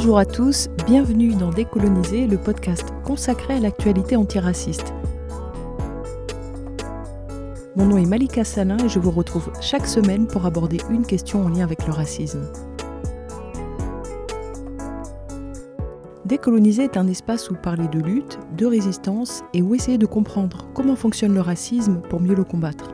Bonjour à tous, bienvenue dans Décoloniser, le podcast consacré à l'actualité antiraciste. Mon nom est Malika Salin et je vous retrouve chaque semaine pour aborder une question en lien avec le racisme. Décoloniser est un espace où parler de lutte, de résistance et où essayer de comprendre comment fonctionne le racisme pour mieux le combattre.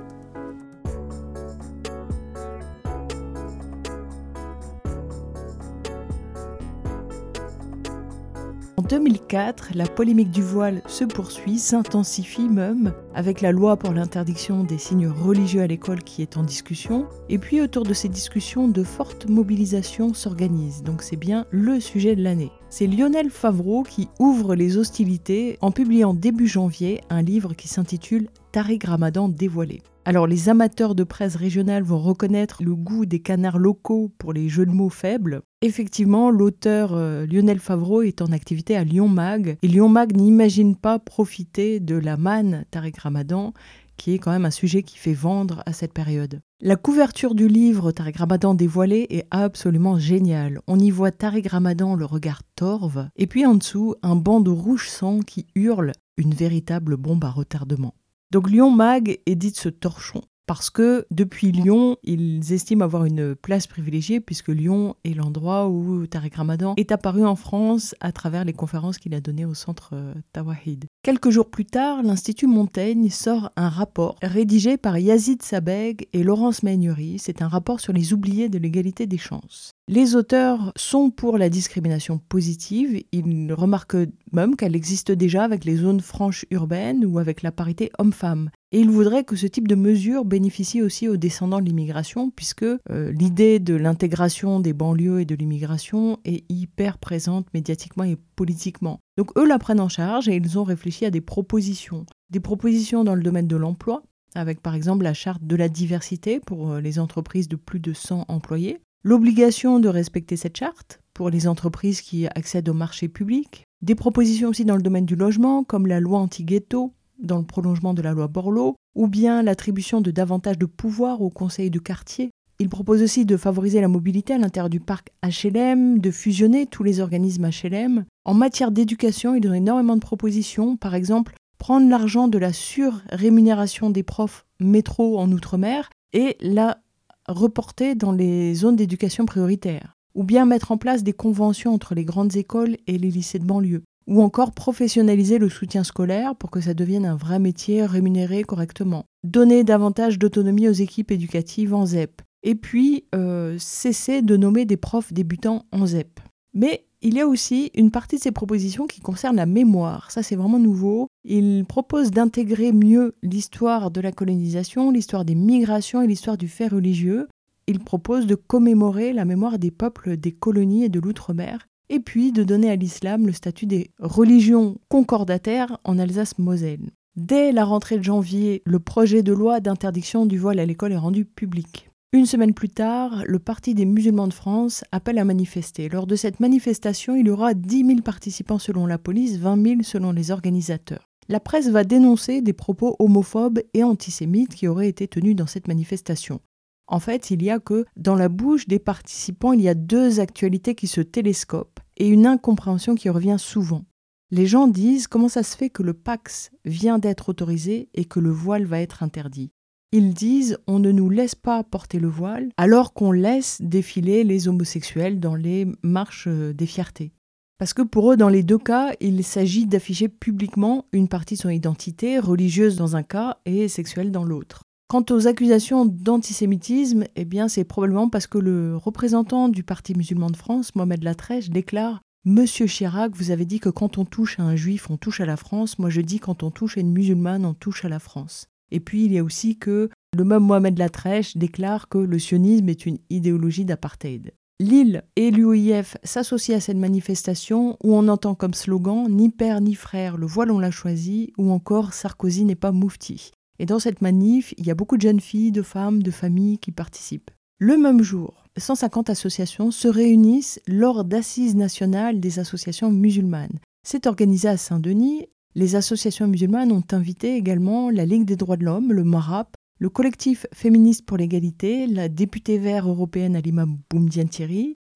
En 2004, la polémique du voile se poursuit, s'intensifie même, avec la loi pour l'interdiction des signes religieux à l'école qui est en discussion. Et puis autour de ces discussions, de fortes mobilisations s'organisent. Donc c'est bien le sujet de l'année. C'est Lionel Favreau qui ouvre les hostilités en publiant début janvier un livre qui s'intitule « Tariq Ramadan dévoilé ». Alors les amateurs de presse régionale vont reconnaître le goût des canards locaux pour les jeux de mots faibles. Effectivement, l'auteur Lionel Favreau est en activité à Lyon Mag, et Lyon Mag n'imagine pas profiter de la manne Tariq Ramadan, qui est quand même un sujet qui fait vendre à cette période. La couverture du livre Tariq Ramadan dévoilé est absolument géniale. On y voit Tariq Ramadan le regard torve, et puis en dessous, un bandeau rouge sang qui hurle, une véritable bombe à retardement. Donc Lyon Mag édite ce torchon parce que depuis Lyon, ils estiment avoir une place privilégiée puisque Lyon est l'endroit où Tariq Ramadan est apparu en France à travers les conférences qu'il a données au centre Tawahid. Quelques jours plus tard, l'Institut Montaigne sort un rapport rédigé par Yazid Sabeg et Laurence Meignery. C'est un rapport sur les oubliés de l'égalité des chances. Les auteurs sont pour la discrimination positive. Ils remarquent même qu'elle existe déjà avec les zones franches urbaines ou avec la parité homme-femme. Et ils voudraient que ce type de mesure bénéficie aussi aux descendants de l'immigration, puisque l'idée de l'intégration des banlieues et de l'immigration est hyper présente médiatiquement et politiquement. Donc eux la prennent en charge et ils ont réfléchi à des propositions. Des propositions dans le domaine de l'emploi, avec par exemple la charte de la diversité pour les entreprises de plus de 100 employés, l'obligation de respecter cette charte pour les entreprises qui accèdent au marché public, des propositions aussi dans le domaine du logement, comme la loi anti-ghetto, dans le prolongement de la loi Borloo, ou bien l'attribution de davantage de pouvoir aux conseils de quartier. Il propose aussi de favoriser la mobilité à l'intérieur du parc HLM, de fusionner tous les organismes HLM. En matière d'éducation, ils ont énormément de propositions. Par exemple, prendre l'argent de la surrémunération des profs métro en Outre-mer et la reporter dans les zones d'éducation prioritaire. Ou bien mettre en place des conventions entre les grandes écoles et les lycées de banlieue. Ou encore professionnaliser le soutien scolaire pour que ça devienne un vrai métier rémunéré correctement. Donner davantage d'autonomie aux équipes éducatives en ZEP. Et puis, cesser de nommer des profs débutants en ZEP. Mais il y a aussi une partie de ces propositions qui concerne la mémoire. Ça, c'est vraiment nouveau. Il propose d'intégrer mieux l'histoire de la colonisation, l'histoire des migrations et l'histoire du fait religieux. Il propose de commémorer la mémoire des peuples des colonies et de l'outre-mer. Et puis de donner à l'islam le statut des religions concordataires en Alsace-Moselle. Dès la rentrée de janvier, le projet de loi d'interdiction du voile à l'école est rendu public. Une semaine plus tard, le Parti des musulmans de France appelle à manifester. Lors de cette manifestation, il y aura 10 000 participants selon la police, 20 000 selon les organisateurs. La presse va dénoncer des propos homophobes et antisémites qui auraient été tenus dans cette manifestation. En fait, il y a que dans la bouche des participants, il y a deux actualités qui se télescopent et une incompréhension qui revient souvent. Les gens disent comment ça se fait que le Pax vient d'être autorisé et que le voile va être interdit. Ils disent on ne nous laisse pas porter le voile alors qu'on laisse défiler les homosexuels dans les marches des fiertés. Parce que pour eux, dans les deux cas, il s'agit d'afficher publiquement une partie de son identité, religieuse dans un cas et sexuelle dans l'autre. Quant aux accusations d'antisémitisme, eh bien c'est probablement parce que le représentant du Parti musulman de France, Mohamed Latrèche, déclare « Monsieur Chirac, vous avez dit que quand on touche à un juif, on touche à la France. Moi je dis quand on touche à une musulmane, on touche à la France. » Et puis il y a aussi que le même Mohamed Latrèche déclare que le sionisme est une idéologie d'apartheid. Lille et l'UOIF s'associent à cette manifestation où on entend comme slogan « Ni père ni frère, le voile on l'a choisi » ou encore « Sarkozy n'est pas moufti ». Et dans cette manif, il y a beaucoup de jeunes filles, de femmes, de familles qui participent. Le même jour, 150 associations se réunissent lors d'assises nationales des associations musulmanes. C'est organisé à Saint-Denis. Les associations musulmanes ont invité également la Ligue des droits de l'homme, le MARAP, le collectif féministe pour l'égalité, la députée vert européenne Halima Boumediene Thierry,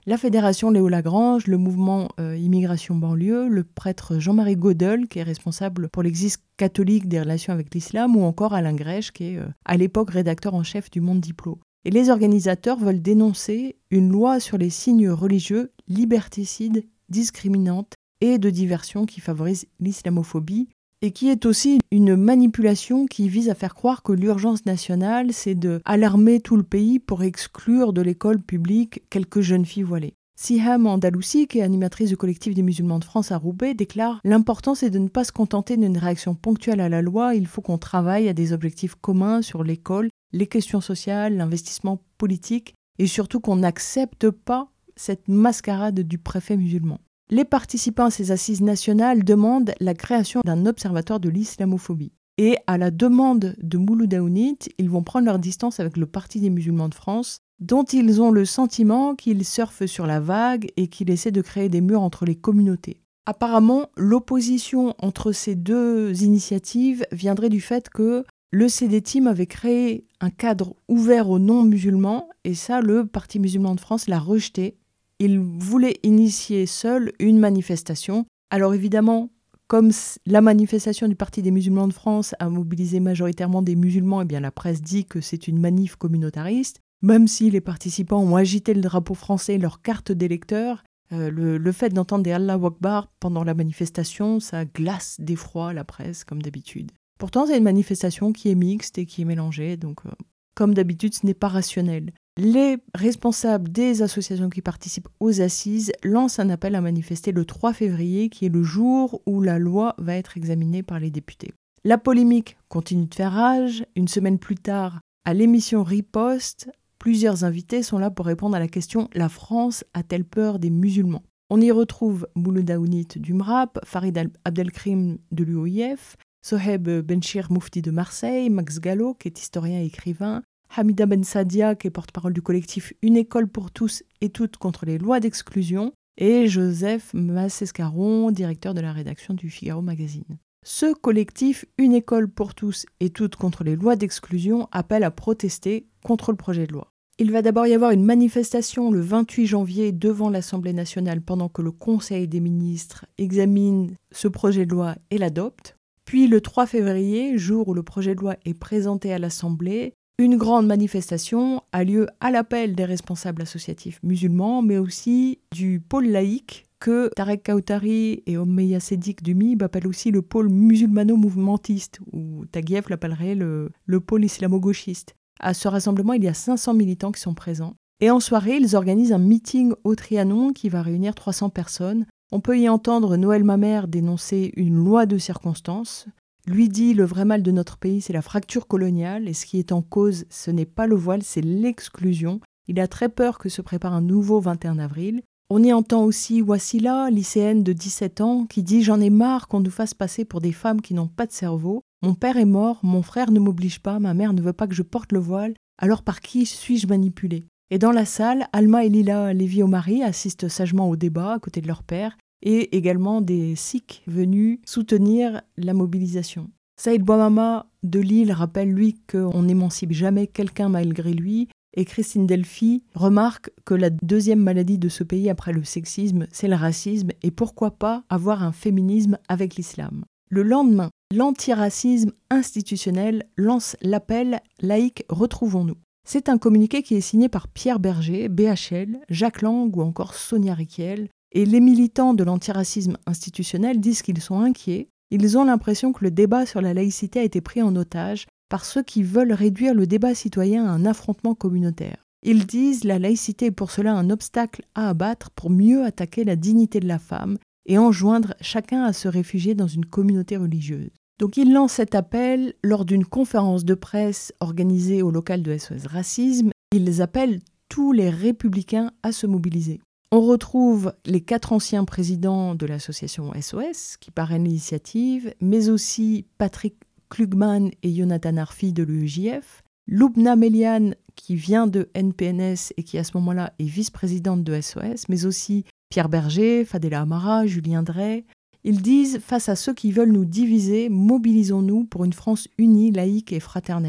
la Fédération Léo Lagrange, le mouvement Immigration Banlieue, le prêtre Jean-Marie Godel, qui est responsable pour l'Église catholique des relations avec l'islam, ou encore Alain Grèche, qui est à l'époque rédacteur en chef du Monde Diplo. Et les organisateurs veulent dénoncer une loi sur les signes religieux liberticide, discriminante et de diversion qui favorise l'islamophobie, et qui est aussi une manipulation qui vise à faire croire que l'urgence nationale, c'est d'alarmer tout le pays pour exclure de l'école publique quelques jeunes filles voilées. Siham Andalousi, qui est animatrice du collectif des musulmans de France à Roubaix, déclare « L'important, c'est de ne pas se contenter d'une réaction ponctuelle à la loi, il faut qu'on travaille à des objectifs communs sur l'école, les questions sociales, l'investissement politique, et surtout qu'on n'accepte pas cette mascarade du préfet musulman. » Les participants à ces assises nationales demandent la création d'un observatoire de l'islamophobie. Et à la demande de Mouloud Aounit, ils vont prendre leur distance avec le Parti des musulmans de France, dont ils ont le sentiment qu'il surfe sur la vague et qu'il essaie de créer des murs entre les communautés. Apparemment, l'opposition entre ces deux initiatives viendrait du fait que le CD-Team avait créé un cadre ouvert aux non-musulmans, et ça, le Parti musulman de France l'a rejeté. Il voulait initier seul une manifestation. Alors évidemment, comme la manifestation du Parti des musulmans de France a mobilisé majoritairement des musulmans, eh bien la presse dit que c'est une manif communautariste. Même si les participants ont agité le drapeau français et leur carte d'électeur, le fait d'entendre des Allahu Akbar pendant la manifestation, ça glace d'effroi la presse, comme d'habitude. Pourtant, c'est une manifestation qui est mixte et qui est mélangée, donc comme d'habitude, ce n'est pas rationnel. Les responsables des associations qui participent aux assises lancent un appel à manifester le 3 février, qui est le jour où la loi va être examinée par les députés. La polémique continue de faire rage. Une semaine plus tard, à l'émission Riposte, plusieurs invités sont là pour répondre à la question « La France a-t-elle peur des musulmans ?» On y retrouve Mouloud Aounit du MRAP, Farid Abdelkrim de l'UOIF, Soheb Benchir Moufti de Marseille, Max Gallo, qui est historien et écrivain, Hamida Ben Sadia, qui est porte-parole du collectif Une école pour tous et toutes contre les lois d'exclusion, et Joseph Massescaron, directeur de la rédaction du Figaro Magazine. Ce collectif Une école pour tous et toutes contre les lois d'exclusion appelle à protester contre le projet de loi. Il va d'abord y avoir une manifestation le 28 janvier devant l'Assemblée nationale pendant que le Conseil des ministres examine ce projet de loi et l'adopte. Puis le 3 février, jour où le projet de loi est présenté à l'Assemblée, une grande manifestation a lieu à l'appel des responsables associatifs musulmans, mais aussi du pôle laïque que Tarek Kautari et Omeya Sedik du MIB appellent aussi le pôle musulmano-mouvementiste, ou Taguieff l'appellerait le pôle islamo-gauchiste. À ce rassemblement, il y a 500 militants qui sont présents. Et en soirée, ils organisent un meeting au Trianon qui va réunir 300 personnes. On peut y entendre Noël Mamère dénoncer une loi de circonstance. Lui dit « Le vrai mal de notre pays, c'est la fracture coloniale, et ce qui est en cause, ce n'est pas le voile, c'est l'exclusion. Il a très peur que se prépare un nouveau 21 avril. » On y entend aussi Wassila, lycéenne de 17 ans, qui dit « J'en ai marre qu'on nous fasse passer pour des femmes qui n'ont pas de cerveau. Mon père est mort, mon frère ne m'oblige pas, ma mère ne veut pas que je porte le voile, alors par qui suis-je manipulée ?» Et dans la salle, Alma et Lila Lévy-Omari assistent sagement au débat à côté de leur père, et également des Sikhs venus soutenir la mobilisation. Saïd Bouamama de Lille rappelle, lui, qu'on n'émancipe jamais quelqu'un malgré lui, et Christine Delphi remarque que la deuxième maladie de ce pays après le sexisme, c'est le racisme, et pourquoi pas avoir un féminisme avec l'islam. Le lendemain, l'antiracisme institutionnel lance l'appel « Laïque, retrouvons-nous ». C'est un communiqué qui est signé par Pierre Berger, BHL, Jacques Lang ou encore Sonia Rykiel. Et les militants de l'antiracisme institutionnel disent qu'ils sont inquiets. Ils ont l'impression que le débat sur la laïcité a été pris en otage par ceux qui veulent réduire le débat citoyen à un affrontement communautaire. Ils disent la laïcité est pour cela un obstacle à abattre pour mieux attaquer la dignité de la femme et enjoindre chacun à se réfugier dans une communauté religieuse. Donc ils lancent cet appel lors d'une conférence de presse organisée au local de SOS Racisme. Ils appellent tous les républicains à se mobiliser. On retrouve les 4 anciens présidents de l'association SOS qui parrainent l'initiative, mais aussi Patrick Klugman et Jonathan Arfi de l'UEJF, Loubna Melian qui vient de NPNS et qui à ce moment-là est vice-présidente de SOS, mais aussi Pierre Berger, Fadela Amara, Julien Drey. Ils disent, face à ceux qui veulent nous diviser, mobilisons-nous pour une France unie, laïque et fraternelle.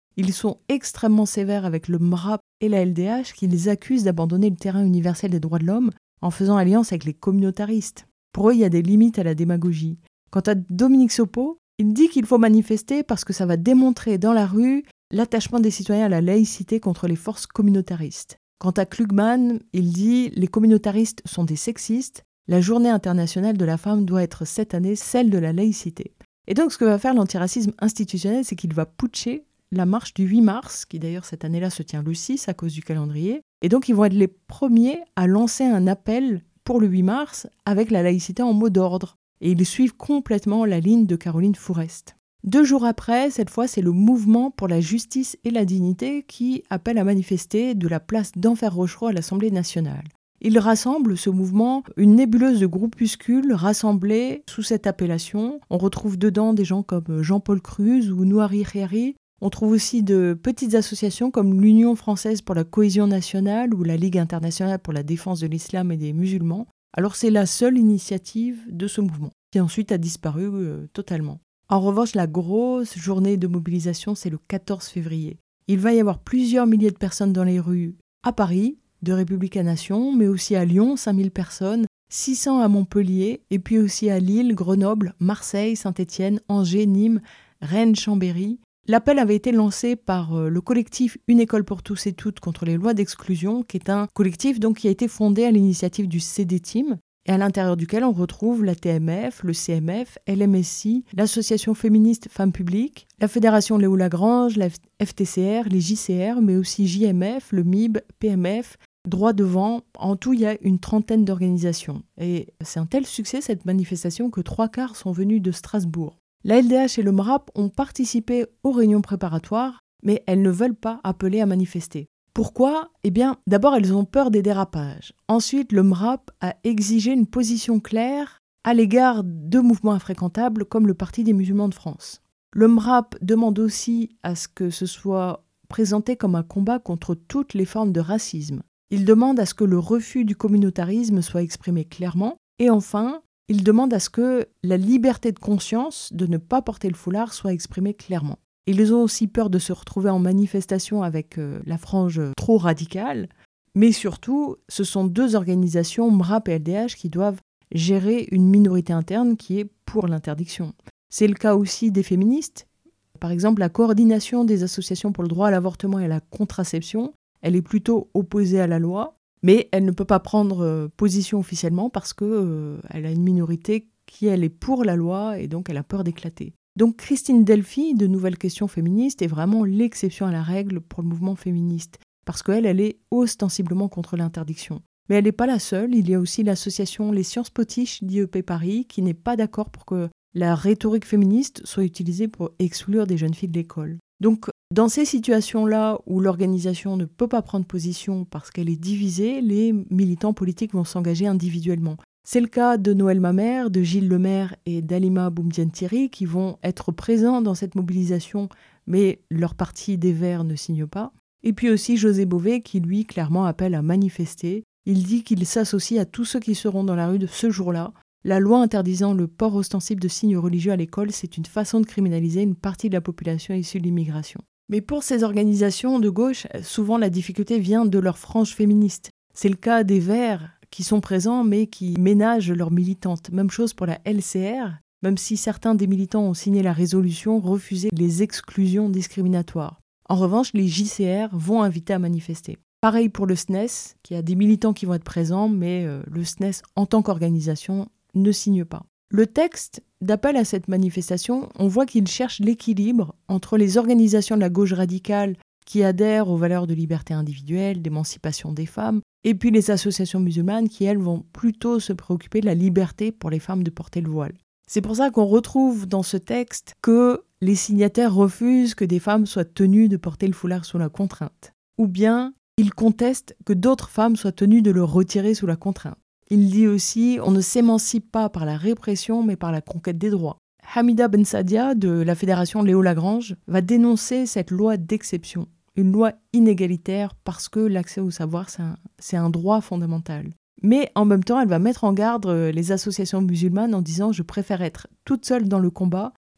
Ils sont extrêmement sévères avec le MRAP et la LDH qui les accusent d'abandonner le terrain universel des droits de l'homme en faisant alliance avec les communautaristes. Pour eux, il y a des limites à la démagogie. Quant à Dominique Sopo, il dit qu'il faut manifester parce que ça va démontrer dans la rue l'attachement des citoyens à la laïcité contre les forces communautaristes. Quant à Klugman, il dit « Les communautaristes sont des sexistes. La journée internationale de la femme doit être cette année celle de la laïcité. » Et donc, ce que va faire l'antiracisme institutionnel, c'est qu'il va putcher la marche du 8 mars, qui d'ailleurs cette année-là se tient le 6 à cause du calendrier. Et donc, ils vont être les premiers à lancer un appel pour le 8 mars avec la laïcité en mot d'ordre. Et ils suivent complètement la ligne de Caroline Fourest. 2 jours après, cette fois, c'est le mouvement pour la justice et la dignité qui appelle à manifester de la place d'Enfer Rochereau à l'Assemblée nationale. Il rassemble, ce mouvement, une nébuleuse de groupuscules rassemblés sous cette appellation. On retrouve dedans des gens comme Jean-Paul Cruz ou Nouari Kheri. On trouve aussi de petites associations comme l'Union française pour la cohésion nationale ou la Ligue internationale pour la défense de l'islam et des musulmans. Alors c'est la seule initiative de ce mouvement, qui ensuite a disparu totalement. En revanche, la grosse journée de mobilisation, c'est le 14 février. Il va y avoir plusieurs milliers de personnes dans les rues à Paris, de République à Nation, mais aussi à Lyon, 5000 personnes, 600 à Montpellier, et puis aussi à Lille, Grenoble, Marseille, Saint-Étienne, Angers, Nîmes, Rennes, Chambéry. L'appel avait été lancé par le collectif Une école pour tous et toutes contre les lois d'exclusion, qui est un collectif donc, qui a été fondé à l'initiative du CDTIM, et à l'intérieur duquel on retrouve la TMF, le CMF, LMSI, l'association féministe Femmes Publiques, la Fédération Léo Lagrange, la FTCR, les JCR, mais aussi JMF, le MIB, PMF, Droit devant. En tout, il y a une trentaine d'organisations. Et c'est un tel succès, cette manifestation, que 3/4 sont venus de Strasbourg. La LDH et le MRAP ont participé aux réunions préparatoires, mais elles ne veulent pas appeler à manifester. Pourquoi ? Eh bien, d'abord, elles ont peur des dérapages. Ensuite, le MRAP a exigé une position claire à l'égard de mouvements infréquentables comme le Parti des musulmans de France. Le MRAP demande aussi à ce que ce soit présenté comme un combat contre toutes les formes de racisme. Il demande à ce que le refus du communautarisme soit exprimé clairement. Et enfin, il demande à ce que la liberté de conscience de ne pas porter le foulard soit exprimée clairement. Ils ont aussi peur de se retrouver en manifestation avec la frange trop radicale. Mais surtout, ce sont 2 organisations, MRAP et LDH, qui doivent gérer une minorité interne qui est pour l'interdiction. C'est le cas aussi des féministes. Par exemple, la coordination des associations pour le droit à l'avortement et à la contraception, elle est plutôt opposée à la loi, mais elle ne peut pas prendre position officiellement parce qu'elle a une minorité qui, elle, est pour la loi et donc elle a peur d'éclater. Donc Christine Delphi, de Nouvelles Questions Féministes, est vraiment l'exception à la règle pour le mouvement féministe, parce qu'elle, elle est ostensiblement contre l'interdiction. Mais elle n'est pas la seule, il y a aussi l'association Les Sciences Potiches d'IEP Paris, qui n'est pas d'accord pour que la rhétorique féministe soit utilisée pour exclure des jeunes filles de l'école. Donc, dans ces situations-là où l'organisation ne peut pas prendre position parce qu'elle est divisée, les militants politiques vont s'engager individuellement. C'est le cas de Noël Mamère, de Gilles Lemaire et d'Halima Boumediene-Thierry qui vont être présents dans cette mobilisation, mais leur parti des Verts ne signe pas. Et puis aussi José Bové qui, lui, clairement appelle à manifester. Il dit qu'il s'associe à tous ceux qui seront dans la rue de ce jour-là. La loi interdisant le port ostensible de signes religieux à l'école, c'est une façon de criminaliser une partie de la population issue de l'immigration. Mais pour ces organisations de gauche, souvent la difficulté vient de leur frange féministe. C'est le cas des Verts qui sont présents mais qui ménagent leurs militantes. Même chose pour la LCR, même si certains des militants ont signé la résolution, refusé les exclusions discriminatoires. En revanche, les JCR vont inviter à manifester. Pareil pour le SNES, qui a des militants qui vont être présents, mais le SNES en tant qu'organisation ne signe pas. Le texte d'appel à cette manifestation, on voit qu'il cherche l'équilibre entre les organisations de la gauche radicale qui adhèrent aux valeurs de liberté individuelle, d'émancipation des femmes, et puis les associations musulmanes qui, elles, vont plutôt se préoccuper de la liberté pour les femmes de porter le voile. C'est pour ça qu'on retrouve dans ce texte que les signataires refusent que des femmes soient tenues de porter le foulard sous la contrainte. Ou bien, ils contestent que d'autres femmes soient tenues de le retirer sous la contrainte. Il dit aussi « on ne s'émancipe pas par la répression, mais par la conquête des droits ». Hamida Ben Sadia, de la Fédération Léo Lagrange, va dénoncer cette loi d'exception, une loi inégalitaire parce que l'accès au savoir, c'est un droit fondamental. Mais en même temps, elle va mettre en garde les associations musulmanes en disant « je préfère être toute seule dans le combat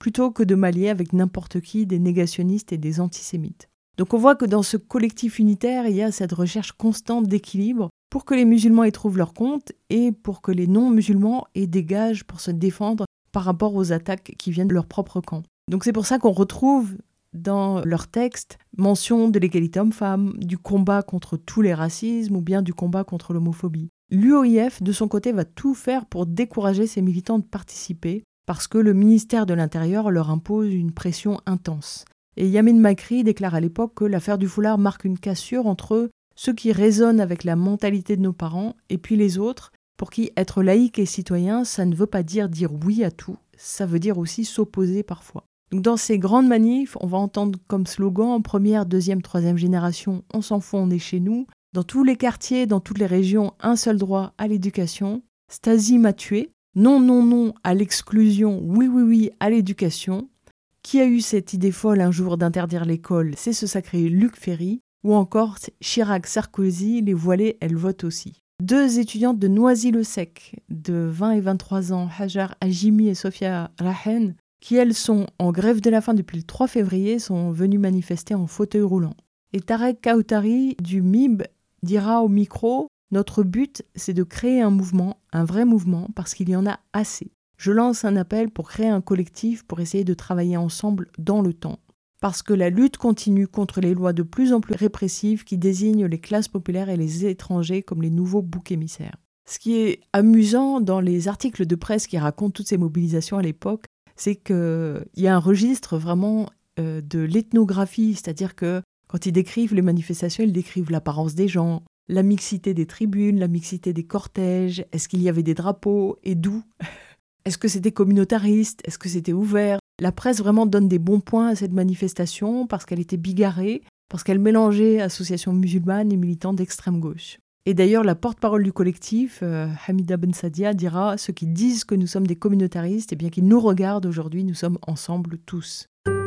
plutôt que de m'allier avec n'importe qui, des négationnistes et des antisémites. Donc on voit que dans ce collectif unitaire, il y a cette recherche constante d'équilibre pour que les musulmans y trouvent leur compte et pour que les non-musulmans aient des gages pour se défendre par rapport aux attaques qui viennent de leur propre camp. Donc c'est pour ça qu'on retrouve dans leurs textes mention de l'égalité homme-femme, du combat contre tous les racismes ou bien du combat contre l'homophobie. L'UOIF, de son côté, va tout faire pour décourager ses militants de participer parce que le ministère de l'Intérieur leur impose une pression intense. Et Yamin Makri déclare à l'époque que l'affaire du foulard marque une cassure entre ceux qui raisonnent avec la mentalité de nos parents et puis les autres, pour qui être laïque et citoyen, ça ne veut pas dire oui à tout, ça veut dire aussi s'opposer parfois. Donc dans ces grandes manifs, on va entendre comme slogan première, deuxième, troisième génération, on s'en fout, on est chez nous. Dans tous les quartiers, dans toutes les régions, un seul droit à l'éducation. Stasi m'a tué. Non, non, non à l'exclusion. Oui, oui, oui à l'éducation. Qui a eu cette idée folle un jour d'interdire l'école? C'est ce sacré Luc Ferry. Ou encore Chirac, Sarkozy, les voilées, elles votent aussi. 2 étudiantes de Noisy-le-Sec, de 20 et 23 ans, Hajar Hajimi et Sofia Rahen, qui elles sont en grève de la faim depuis le 3 février, sont venues manifester en fauteuil roulant. Et Tarek Kautari du MIB dira au micro « Notre but, c'est de créer un mouvement, un vrai mouvement, parce qu'il y en a assez. Je lance un appel pour créer un collectif pour essayer de travailler ensemble dans le temps. Parce que la lutte continue contre les lois de plus en plus répressives qui désignent les classes populaires et les étrangers comme les nouveaux boucs émissaires. » Ce qui est amusant dans les articles de presse qui racontent toutes ces mobilisations à l'époque, c'est qu'il y a un registre vraiment de l'ethnographie, c'est-à-dire que quand ils décrivent les manifestations, ils décrivent l'apparence des gens, la mixité des tribunes, la mixité des cortèges, est-ce qu'il y avait des drapeaux et d'où? Est-ce que c'était communautariste? Est-ce que c'était ouvert? La presse vraiment donne des bons points à cette manifestation parce qu'elle était bigarrée, parce qu'elle mélangeait associations musulmanes et militants d'extrême gauche. Et d'ailleurs, la porte-parole du collectif, Hamida Ben Sadia, dira « Ceux qui disent que nous sommes des communautaristes, eh bien qu'ils nous regardent aujourd'hui, nous sommes ensemble tous. »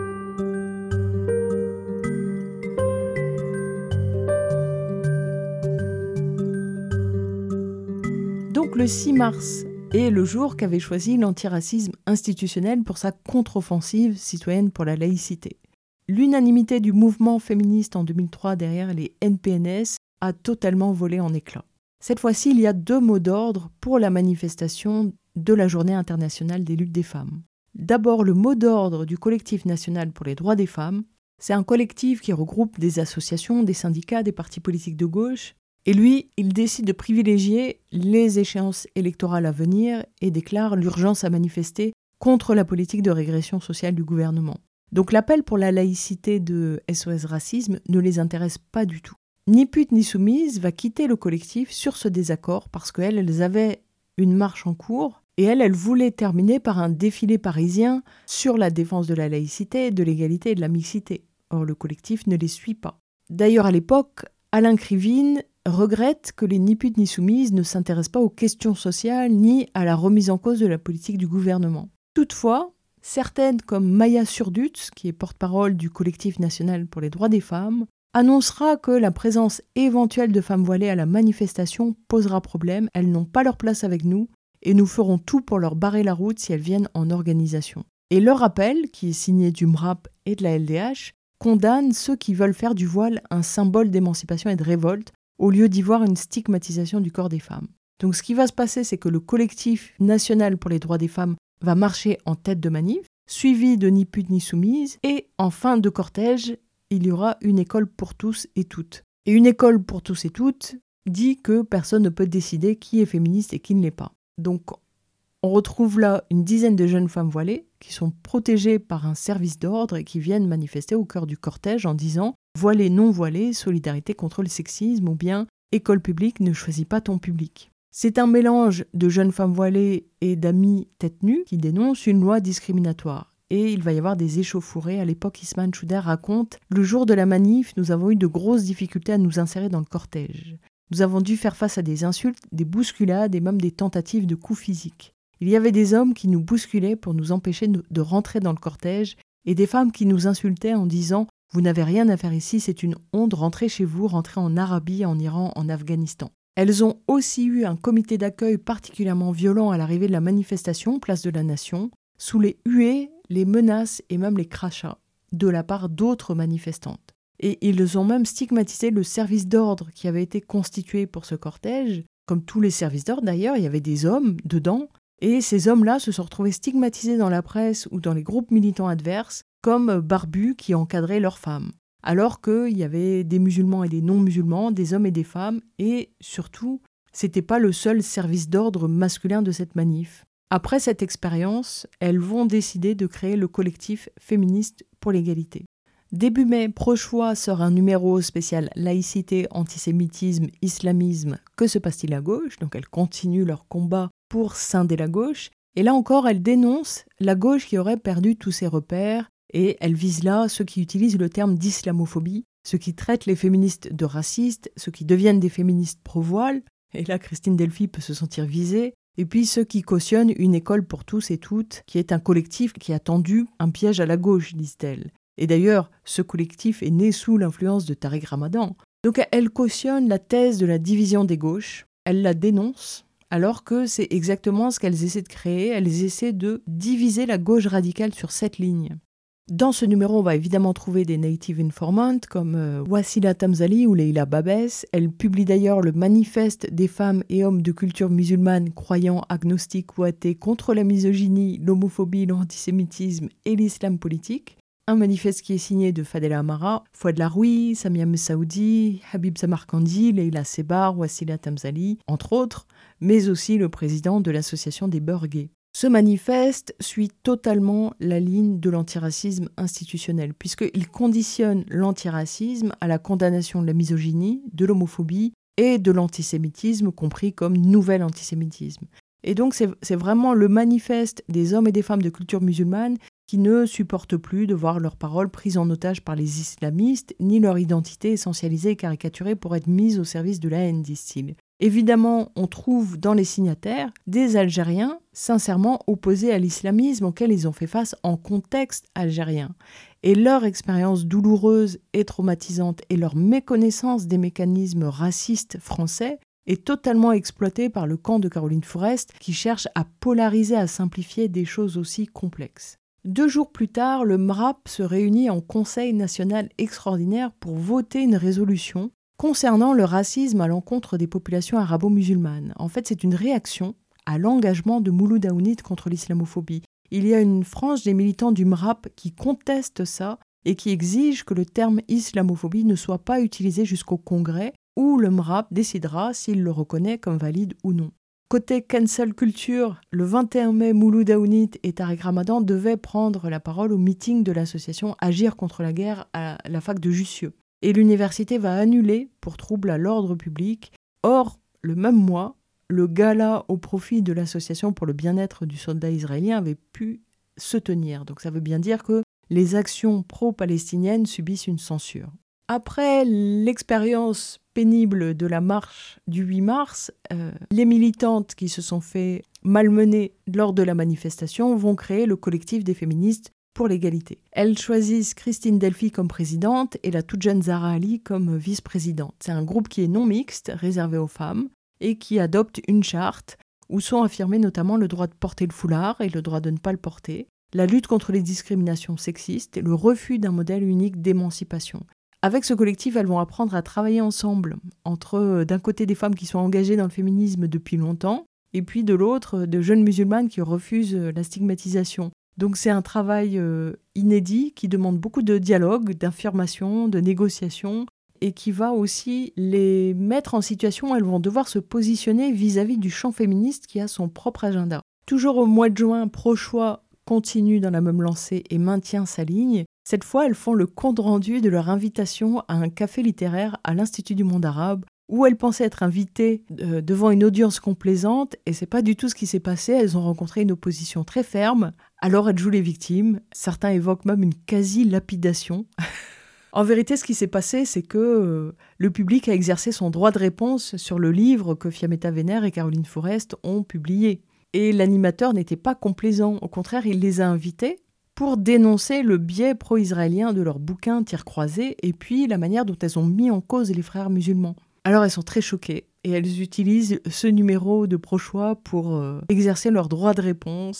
Donc le 6 mars est le jour qu'avait choisi l'antiracisme institutionnel pour sa contre-offensive citoyenne pour la laïcité. L'unanimité du mouvement féministe en 2003 derrière les NPNS a totalement volé en éclats. Cette fois-ci, il y a 2 mots d'ordre pour la manifestation de la Journée internationale des luttes des femmes. D'abord, le mot d'ordre du collectif national pour les droits des femmes. C'est un collectif qui regroupe des associations, des syndicats, des partis politiques de gauche. Et lui, il décide de privilégier les échéances électorales à venir et déclare l'urgence à manifester contre la politique de régression sociale du gouvernement. Donc l'appel pour la laïcité de SOS Racisme ne les intéresse pas du tout. Ni Pute ni Soumise va quitter le collectif sur ce désaccord parce qu'elles avaient une marche en cours et elles voulaient terminer par un défilé parisien sur la défense de la laïcité, de l'égalité et de la mixité. Or, le collectif ne les suit pas. D'ailleurs, à l'époque, Alain Krivine regrette que les Ni Pute ni Soumise ne s'intéressent pas aux questions sociales ni à la remise en cause de la politique du gouvernement. Toutefois, certaines comme Maya Surdutz, qui est porte-parole du collectif national pour les droits des femmes, annoncera que la présence éventuelle de femmes voilées à la manifestation posera problème, elles n'ont pas leur place avec nous et nous ferons tout pour leur barrer la route si elles viennent en organisation. Et leur appel, qui est signé du MRAP et de la LDH, condamne ceux qui veulent faire du voile un symbole d'émancipation et de révolte au lieu d'y voir une stigmatisation du corps des femmes. Donc ce qui va se passer, c'est que le collectif national pour les droits des femmes va marcher en tête de manif, suivi de Ni Pute ni Soumise, et en fin de cortège, il y aura une école pour tous et toutes. Et une école pour tous et toutes dit que personne ne peut décider qui est féministe et qui ne l'est pas. Donc on retrouve là une dizaine de jeunes femmes voilées qui sont protégées par un service d'ordre et qui viennent manifester au cœur du cortège en disant « Voilées, non voilées, solidarité contre le sexisme » ou bien « École publique, ne choisis pas ton public ». C'est un mélange de jeunes femmes voilées et d'amis tête nue qui dénoncent une loi discriminatoire. Et il va y avoir des échauffourées. À l'époque, Isman Chouder raconte « Le jour de la manif, nous avons eu de grosses difficultés à nous insérer dans le cortège. Nous avons dû faire face à des insultes, des bousculades et même des tentatives de coups physiques. Il y avait des hommes qui nous bousculaient pour nous empêcher de rentrer dans le cortège et des femmes qui nous insultaient en disant « Vous n'avez rien à faire ici, c'est une honte, rentrez chez vous, rentrez en Arabie, en Iran, en Afghanistan. » Elles ont aussi eu un comité d'accueil particulièrement violent à l'arrivée de la manifestation, place de la Nation, sous les huées les menaces et même les crachats de la part d'autres manifestantes. Et ils ont même stigmatisé le service d'ordre qui avait été constitué pour ce cortège. Comme tous les services d'ordre d'ailleurs, il y avait des hommes dedans, et ces hommes-là se sont retrouvés stigmatisés dans la presse ou dans les groupes militants adverses comme barbus qui encadraient leurs femmes. Alors qu'il y avait des musulmans et des non-musulmans, des hommes et des femmes, et surtout, c'était pas le seul service d'ordre masculin de cette manif. Après cette expérience, elles vont décider de créer le collectif féministe pour l'égalité. Début mai, Pro-Choix sort un numéro spécial laïcité, antisémitisme, islamisme. Que se passe-t-il à gauche ? Donc elles continuent leur combat pour scinder la gauche. Et là encore, elles dénoncent la gauche qui aurait perdu tous ses repères. Et elles visent là ceux qui utilisent le terme d'islamophobie, ceux qui traitent les féministes de racistes, ceux qui deviennent des féministes pro-voile. Et là, Christine Delphi peut se sentir visée. Et puis ceux qui cautionnent une école pour tous et toutes, qui est un collectif qui a tendu un piège à la gauche, disent-elles. Et d'ailleurs, ce collectif est né sous l'influence de Tariq Ramadan. Donc elles cautionnent la thèse de la division des gauches, elles la dénoncent, alors que c'est exactement ce qu'elles essaient de créer, elles essaient de diviser la gauche radicale sur 7 lignes. Dans ce numéro, on va évidemment trouver des native informants comme Wassila Tamzali ou Leila Babès. Elle publie d'ailleurs le manifeste des femmes et hommes de culture musulmane, croyants, agnostiques ou athées contre la misogynie, l'homophobie, l'antisémitisme et l'islam politique. Un manifeste qui est signé de Fadela Amara, Fouad Laroui, Samia Messaoudi, Habib Samarkandi, Leila Sebar, Wassila Tamzali, entre autres, mais aussi le président de l'association des beurs gays. Ce manifeste suit totalement la ligne de l'antiracisme institutionnel, puisqu'il conditionne l'antiracisme à la condamnation de la misogynie, de l'homophobie et de l'antisémitisme, compris comme nouvel antisémitisme. Et donc c'est vraiment le manifeste des hommes et des femmes de culture musulmane qui ne supportent plus de voir leurs paroles prises en otage par les islamistes, ni leur identité essentialisée et caricaturée pour être mise au service de la haine, disent-ils. Évidemment, on trouve dans les signataires des Algériens sincèrement opposés à l'islamisme auquel ils ont fait face en contexte algérien. Et leur expérience douloureuse et traumatisante et leur méconnaissance des mécanismes racistes français est totalement exploitée par le camp de Caroline Fourest qui cherche à polariser, à simplifier des choses aussi complexes. 2 jours plus tard, le MRAP se réunit en Conseil national extraordinaire pour voter une résolution concernant le racisme à l'encontre des populations arabo-musulmanes. En fait, c'est une réaction à l'engagement de Mouloud Aounid contre l'islamophobie. Il y a une frange des militants du MRAP qui contestent ça et qui exigent que le terme islamophobie ne soit pas utilisé jusqu'au Congrès où le MRAP décidera s'il le reconnaît comme valide ou non. Côté cancel culture, le 21 mai, Mouloud Aounid et Tariq Ramadan devaient prendre la parole au meeting de l'association Agir contre la guerre à la fac de Jussieu. Et l'université va annuler pour trouble à l'ordre public. Or, le même mois, le gala au profit de l'association pour le bien-être du soldat israélien avait pu se tenir. Donc ça veut bien dire que les actions pro-palestiniennes subissent une censure. Après l'expérience pénible de la marche du 8 mars, les militantes qui se sont fait malmener lors de la manifestation vont créer le collectif des féministes pour l'égalité. Elles choisissent Christine Delphi comme présidente et la toute jeune Zahra Ali comme vice-présidente. C'est un groupe qui est non mixte, réservé aux femmes, et qui adopte une charte où sont affirmés notamment le droit de porter le foulard et le droit de ne pas le porter, la lutte contre les discriminations sexistes et le refus d'un modèle unique d'émancipation. Avec ce collectif, elles vont apprendre à travailler ensemble, entre d'un côté des femmes qui sont engagées dans le féminisme depuis longtemps, et puis de l'autre, de jeunes musulmanes qui refusent la stigmatisation. Donc c'est un travail inédit qui demande beaucoup de dialogue, d'affirmation, de négociation, et qui va aussi les mettre en situation où elles vont devoir se positionner vis-à-vis du champ féministe qui a son propre agenda. Toujours au mois de juin, Pro-Choix continue dans la même lancée et maintient sa ligne. Cette fois, elles font le compte-rendu de leur invitation à un café littéraire à l'Institut du monde arabe, où elles pensaient être invitées devant une audience complaisante, et c'est pas du tout ce qui s'est passé. Elles ont rencontré une opposition très ferme, alors elles jouent les victimes. Certains évoquent même une quasi-lapidation. En vérité, ce qui s'est passé, c'est que le public a exercé son droit de réponse sur le livre que Fiametta Wener et Caroline Fourest ont publié. Et l'animateur n'était pas complaisant. Au contraire, il les a invités pour dénoncer le biais pro-israélien de leur bouquin Tir croisé et puis la manière dont elles ont mis en cause les frères musulmans. Alors elles sont très choquées et elles utilisent ce numéro de Pro-Choix pour exercer leur droit de réponse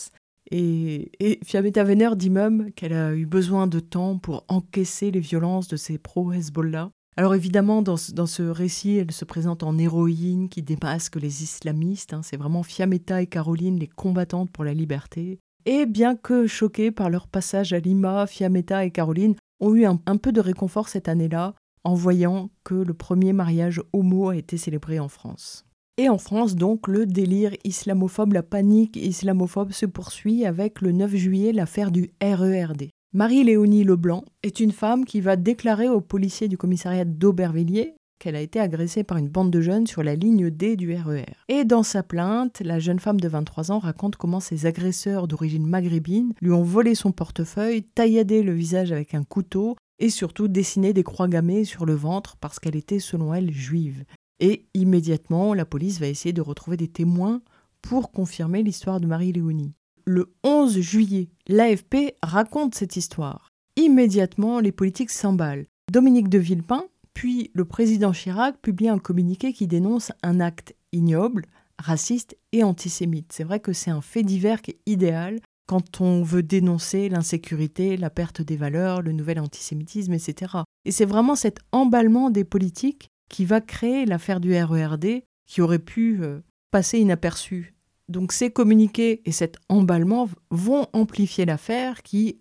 Et Fiammetta Wener dit même qu'elle a eu besoin de temps pour encaisser les violences de ces pro-Hezbollah. Alors évidemment, dans ce récit, elle se présente en héroïne qui démasque les islamistes. C'est vraiment Fiammetta et Caroline, les combattantes pour la liberté. Et bien que choquées par leur passage à Lima, Fiammetta et Caroline ont eu un peu de réconfort cette année-là en voyant que le premier mariage homo a été célébré en France. Et en France, donc, le délire islamophobe, la panique islamophobe se poursuit avec le 9 juillet l'affaire du RERD. Marie-Léonie Leblanc est une femme qui va déclarer aux policiers du commissariat d'Aubervilliers qu'elle a été agressée par une bande de jeunes sur la ligne D du RER. Et dans sa plainte, la jeune femme de 23 ans raconte comment ses agresseurs d'origine maghrébine lui ont volé son portefeuille, tailladé le visage avec un couteau et surtout dessiné des croix gammées sur le ventre parce qu'elle était, selon elle, juive. Et immédiatement, la police va essayer de retrouver des témoins pour confirmer l'histoire de Marie-Léonie. Le 11 juillet, l'AFP raconte cette histoire. Immédiatement, les politiques s'emballent. Dominique de Villepin, puis le président Chirac publie un communiqué qui dénonce un acte ignoble, raciste et antisémite. C'est vrai que c'est un fait divers qui est idéal quand on veut dénoncer l'insécurité, la perte des valeurs, le nouvel antisémitisme, etc. Et c'est vraiment cet emballement des politiques qui va créer l'affaire du RERD, qui aurait pu passer inaperçu. Donc ces communiqués et cet emballement vont amplifier l'affaire qui,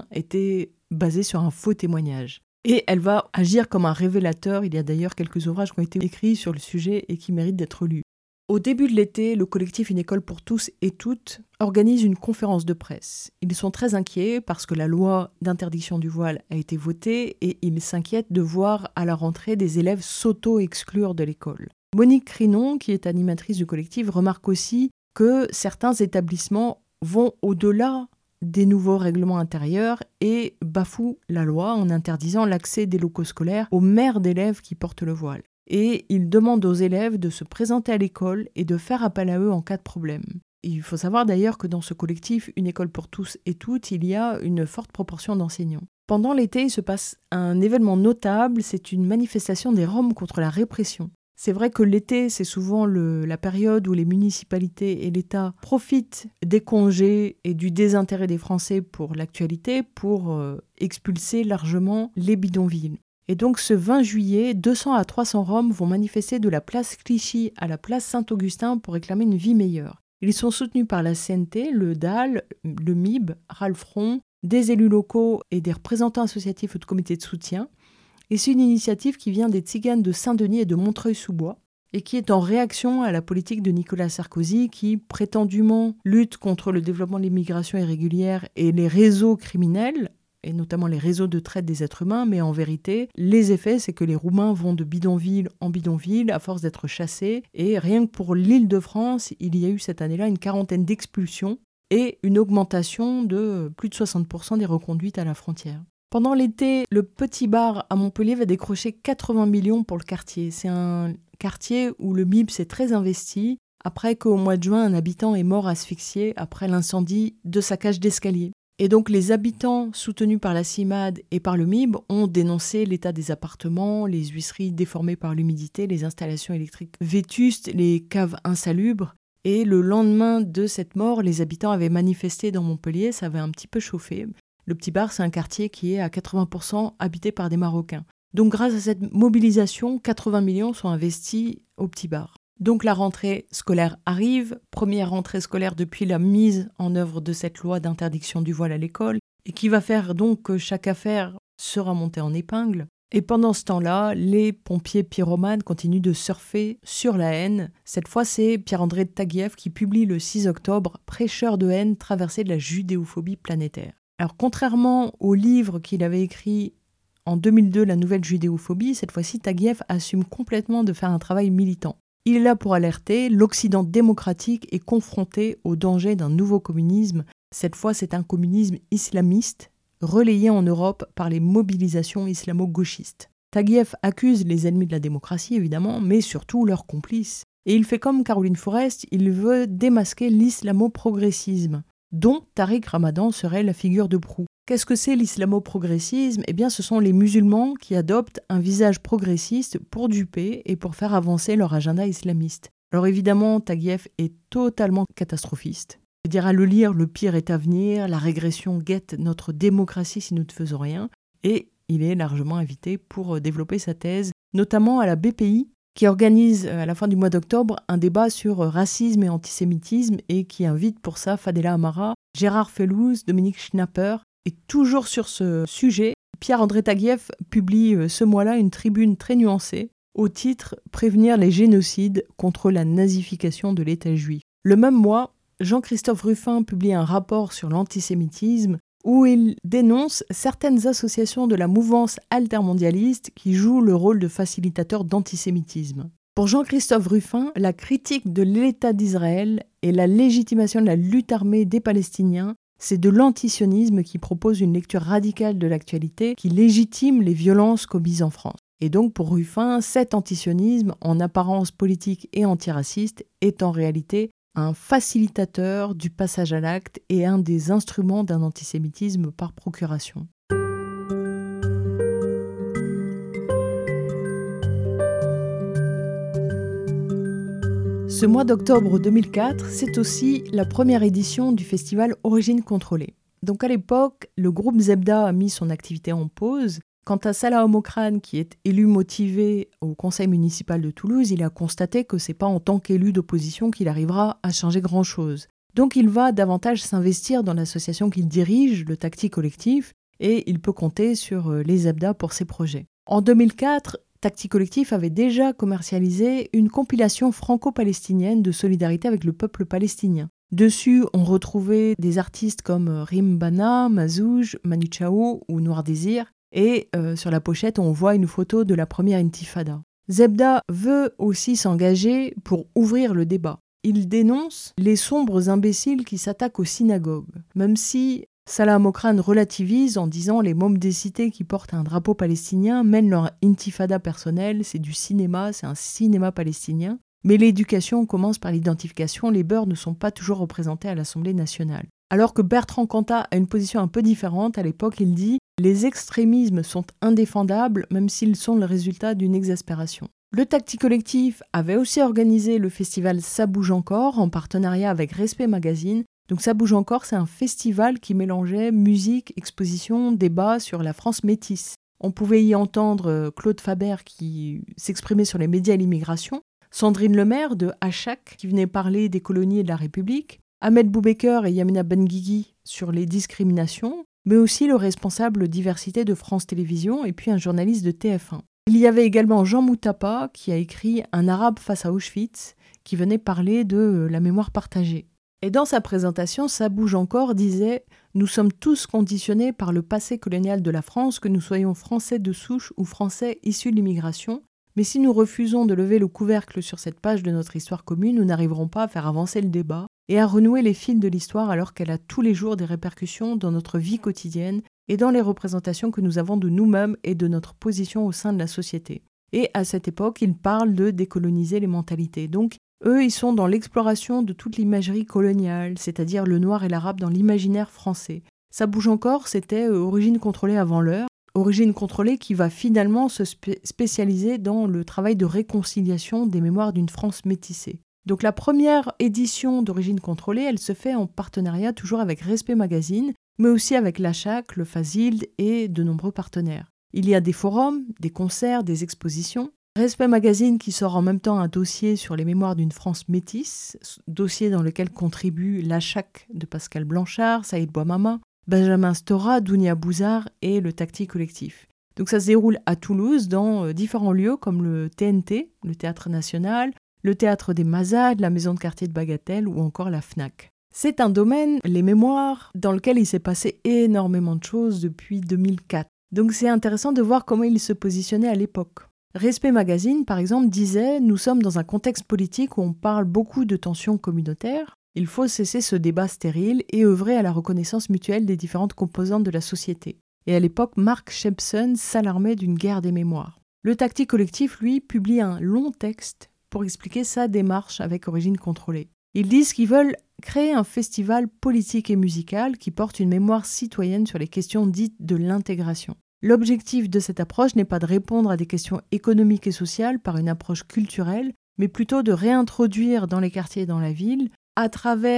était basée sur un faux témoignage. Et elle va agir comme un révélateur. Il y a d'ailleurs quelques ouvrages qui ont été écrits sur le sujet et qui méritent d'être lus. Au début de l'été, le collectif Une école pour tous et toutes organise une conférence de presse. Ils sont très inquiets parce que la loi d'interdiction du voile a été votée et ils s'inquiètent de voir à la rentrée des élèves s'auto-exclure de l'école. Monique Crinon, qui est animatrice du collectif, remarque aussi que certains établissements vont au-delà des nouveaux règlements intérieurs et bafouent la loi en interdisant l'accès des locaux scolaires aux mères d'élèves qui portent le voile. Et ils demandent aux élèves de se présenter à l'école et de faire appel à eux en cas de problème. Et il faut savoir d'ailleurs que dans ce collectif Une école pour tous et toutes, il y a une forte proportion d'enseignants. Pendant l'été, il se passe un événement notable, c'est une manifestation des Roms contre la répression. C'est vrai que l'été, c'est souvent la période où les municipalités et l'État profitent des congés et du désintérêt des Français pour l'actualité pour expulser largement les bidonvilles. Et donc ce 20 juillet, 200 à 300 Roms vont manifester de la place Clichy à la place Saint-Augustin pour réclamer une vie meilleure. Ils sont soutenus par la CNT, le DAL, le MIB, Ralph Ron, des élus locaux et des représentants associatifs ou de comités de soutien. Et c'est une initiative qui vient des Tziganes de Saint-Denis et de Montreuil-sous-Bois et qui est en réaction à la politique de Nicolas Sarkozy qui, prétendument, lutte contre le développement de l'immigration irrégulière et les réseaux criminels, et notamment les réseaux de traite des êtres humains, mais en vérité, les effets, c'est que les Roumains vont de bidonville en bidonville à force d'être chassés, et rien que pour l'Île-de-France, il y a eu cette année-là une quarantaine d'expulsions et une augmentation de plus de 60% des reconduites à la frontière. Pendant l'été, le Petit Bar à Montpellier va décrocher 80 millions pour le quartier. C'est un quartier où le MIB s'est très investi, après qu'au mois de juin, un habitant est mort asphyxié après l'incendie de sa cage d'escalier. Et donc les habitants soutenus par la CIMAD et par le MIB ont dénoncé l'état des appartements, les huisseries déformées par l'humidité, les installations électriques vétustes, les caves insalubres. Et le lendemain de cette mort, les habitants avaient manifesté dans Montpellier, ça avait un petit peu chauffé. Le Petit Bar, c'est un quartier qui est à 80% habité par des Marocains. Donc grâce à cette mobilisation, 80 millions sont investis au Petit Bar. Donc la rentrée scolaire arrive, première rentrée scolaire depuis la mise en œuvre de cette loi d'interdiction du voile à l'école, et qui va faire donc que chaque affaire sera montée en épingle. Et pendant ce temps-là, les pompiers pyromanes continuent de surfer sur la haine. Cette fois, c'est Pierre-André Taguieff qui publie le 6 octobre « Prêcheur de haine, traversée de la judéophobie planétaire ». Alors contrairement au livre qu'il avait écrit en 2002, La nouvelle judéophobie, cette fois-ci, Taguieff assume complètement de faire un travail militant. Il est là pour alerter, l'Occident démocratique est confronté au danger d'un nouveau communisme. Cette fois, c'est un communisme islamiste, relayé en Europe par les mobilisations islamo-gauchistes. Taguieff accuse les ennemis de la démocratie, évidemment, mais surtout leurs complices. Et il fait comme Caroline Forest, il veut démasquer l'islamo-progressisme, dont Tariq Ramadan serait la figure de proue. Qu'est-ce que c'est l'islamo-progressisme ? Eh bien, ce sont les musulmans qui adoptent un visage progressiste pour duper et pour faire avancer leur agenda islamiste. Alors évidemment, Taguieff est totalement catastrophiste. C'est-à-dire à le lire, le pire est à venir, la régression guette notre démocratie si nous ne faisons rien. Et il est largement invité pour développer sa thèse, notamment à la BPI, qui organise à la fin du mois d'octobre un débat sur racisme et antisémitisme et qui invite pour ça Fadela Amara, Gérard Fellouz, Dominique Schnapper. Et toujours sur ce sujet, Pierre-André Taguieff publie ce mois-là une tribune très nuancée au titre « Prévenir les génocides contre la nazification de l'État juif ». Le même mois, Jean-Christophe Rufin publie un rapport sur l'antisémitisme où il dénonce certaines associations de la mouvance altermondialiste qui jouent le rôle de facilitateurs d'antisémitisme. Pour Jean-Christophe Rufin, la critique de l'État d'Israël et la légitimation de la lutte armée des Palestiniens, c'est de l'antisionisme qui propose une lecture radicale de l'actualité qui légitime les violences commises en France. Et donc pour Rufin, cet antisionisme, en apparence politique et antiraciste, est en réalité un facilitateur du passage à l'acte et un des instruments d'un antisémitisme par procuration. Ce mois d'octobre 2004, c'est aussi la première édition du festival Origines contrôlées. Donc à l'époque, le groupe Zebda a mis son activité en pause. Quant à Salah Omokran, qui est élu motivé au conseil municipal de Toulouse, il a constaté que ce n'est pas en tant qu'élu d'opposition qu'il arrivera à changer grand-chose. Donc il va davantage s'investir dans l'association qu'il dirige, le Tacti Collectif, et il peut compter sur les Zebda pour ses projets. En 2004, Tacti Collectif avait déjà commercialisé une compilation franco-palestinienne de solidarité avec le peuple palestinien. Dessus, on retrouvait des artistes comme Rim Bana, Mazouj, Manu Chao ou Noir Désir, et sur la pochette, on voit une photo de la première intifada. Zebda veut aussi s'engager pour ouvrir le débat. Il dénonce les sombres imbéciles qui s'attaquent aux synagogues, même si Salah Omokran relativise en disant les mômes des cités qui portent un drapeau palestinien mènent leur intifada personnelle, c'est du cinéma, c'est un cinéma palestinien. Mais l'éducation commence par l'identification, les beurs ne sont pas toujours représentés à l'Assemblée nationale. Alors que Bertrand Cantat a une position un peu différente, à l'époque il dit « Les extrémismes sont indéfendables même s'ils sont le résultat d'une exaspération ». Le Tacti Collectif avait aussi organisé le festival Ça bouge encore en partenariat avec Respect Magazine. Donc Ça bouge encore, c'est un festival qui mélangeait musique, exposition, débat sur la France métisse. On pouvait y entendre Claude Faber qui s'exprimait sur les médias et l'immigration, Sandrine Lemaire de Hachak qui venait parler des colonies et de la République, Ahmed Boubaker et Yamina Benguigui sur les discriminations, mais aussi le responsable diversité de France Télévisions et puis un journaliste de TF1. Il y avait également Jean Moutapa qui a écrit Un arabe face à Auschwitz qui venait parler de la mémoire partagée. Et dans sa présentation, Ça bouge encore disait « Nous sommes tous conditionnés par le passé colonial de la France, que nous soyons français de souche ou français issus de l'immigration. Mais si nous refusons de lever le couvercle sur cette page de notre histoire commune, nous n'arriverons pas à faire avancer le débat et à renouer les fils de l'histoire alors qu'elle a tous les jours des répercussions dans notre vie quotidienne et dans les représentations que nous avons de nous-mêmes et de notre position au sein de la société. » Et à cette époque, il parle de décoloniser les mentalités. Donc, eux, ils sont dans l'exploration de toute l'imagerie coloniale, c'est-à-dire le noir et l'arabe dans l'imaginaire français. Ça bouge encore, c'était Origines contrôlées avant l'heure. Origines contrôlées qui va finalement se spécialiser dans le travail de réconciliation des mémoires d'une France métissée. Donc la première édition d'Origines contrôlées, elle se fait en partenariat toujours avec Respect Magazine, mais aussi avec l'Achak, le Fazil et de nombreux partenaires. Il y a des forums, des concerts, des expositions. Respect Magazine qui sort en même temps un dossier sur les mémoires d'une France métisse, dossier dans lequel contribuent l'Achak de Pascal Blanchard, Saïd Bouamama, Benjamin Stora, Dounia Bouzard et le Tacti Collectif. Donc ça se déroule à Toulouse dans différents lieux comme le TNT, le Théâtre National, le Théâtre des Mazades, la Maison de quartier de Bagatelle ou encore la FNAC. C'est un domaine, les mémoires, dans lequel il s'est passé énormément de choses depuis 2004. Donc c'est intéressant de voir comment il se positionnait à l'époque. Respect Magazine, par exemple, disait « Nous sommes dans un contexte politique où on parle beaucoup de tensions communautaires. Il faut cesser ce débat stérile et œuvrer à la reconnaissance mutuelle des différentes composantes de la société. » Et à l'époque, Mark Shepson s'alarmait d'une guerre des mémoires. Le Tacti Collectif, lui, publie un long texte pour expliquer sa démarche avec Origines contrôlées. Ils disent qu'ils veulent créer un festival politique et musical qui porte une mémoire citoyenne sur les questions dites de l'intégration. L'objectif de cette approche n'est pas de répondre à des questions économiques et sociales par une approche culturelle, mais plutôt de réintroduire dans les quartiers et dans la ville, à travers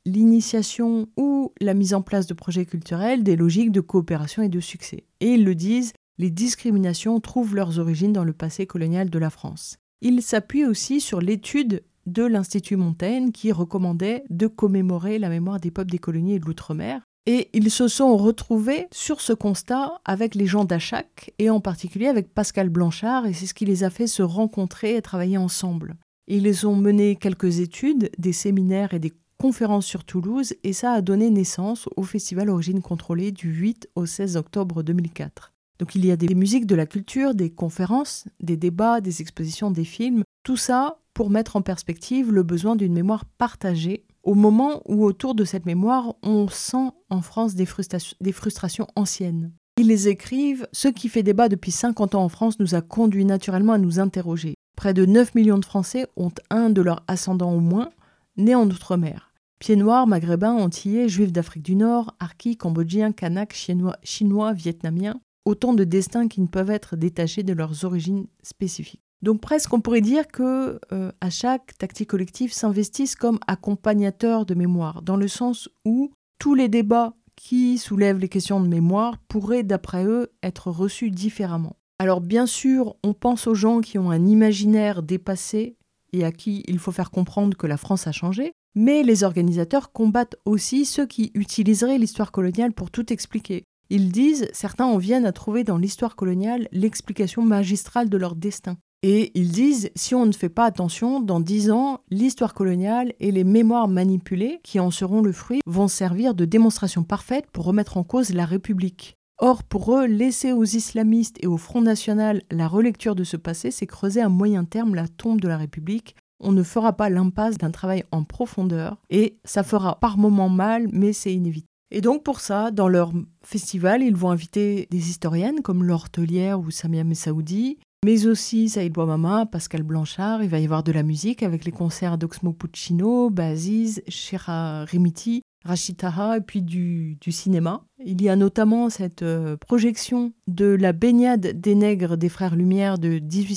l'initiation ou la mise en place de projets culturels des logiques de coopération et de succès. Et ils le disent, les discriminations trouvent leurs origines dans le passé colonial de la France. Ils s'appuient aussi sur l'étude de l'Institut Montaigne qui recommandait de commémorer la mémoire des peuples des colonies et de l'outre-mer. Et ils se sont retrouvés sur ce constat avec les gens d'Achac et en particulier avec Pascal Blanchard, et c'est ce qui les a fait se rencontrer et travailler ensemble. Ils ont mené quelques études, des séminaires et des conférences sur Toulouse, et ça a donné naissance au Festival Origines Contrôlées du 8 au 16 octobre 2004. Donc il y a des musiques, de la culture, des conférences, des débats, des expositions, des films, tout ça pour mettre en perspective le besoin d'une mémoire partagée au moment où autour de cette mémoire, on sent en France des frustrations anciennes. Ils les écrivent, ce qui fait débat depuis 50 ans en France nous a conduit naturellement à nous interroger. Près de 9 millions de Français ont un de leurs ascendants au moins né en Outre-mer. Pieds noirs, maghrébins, antillais, juifs d'Afrique du Nord, harkis, cambodgiens, kanaks, chinois, vietnamiens, autant de destins qui ne peuvent être détachés de leurs origines spécifiques. Donc presque on pourrait dire que Achac, Tactique Collective s'investissent comme accompagnateurs de mémoire, dans le sens où tous les débats qui soulèvent les questions de mémoire pourraient, d'après eux, être reçus différemment. Alors bien sûr, on pense aux gens qui ont un imaginaire dépassé et à qui il faut faire comprendre que la France a changé, mais les organisateurs combattent aussi ceux qui utiliseraient l'histoire coloniale pour tout expliquer. Ils disent, certains en viennent à trouver dans l'histoire coloniale l'explication magistrale de leur destin. Et ils disent, si on ne fait pas attention, dans 10 ans, l'histoire coloniale et les mémoires manipulées, qui en seront le fruit, vont servir de démonstration parfaite pour remettre en cause la République. Or, pour eux, laisser aux islamistes et au Front National la relecture de ce passé, c'est creuser à moyen terme la tombe de la République. On ne fera pas l'impasse d'un travail en profondeur, et ça fera par moments mal, mais c'est inévitable. Et donc pour ça, dans leur festival, ils vont inviter des historiennes comme Laure Tellière ou Samia Messaoudi, mais aussi Saïd Bouamama, Pascal Blanchard. Il va y avoir de la musique avec les concerts d'Oxmo Puccino, Baziz, Shira Rimiti, Rachid Taha et puis du cinéma. Il y a notamment cette projection de La baignade des nègres des Frères Lumière de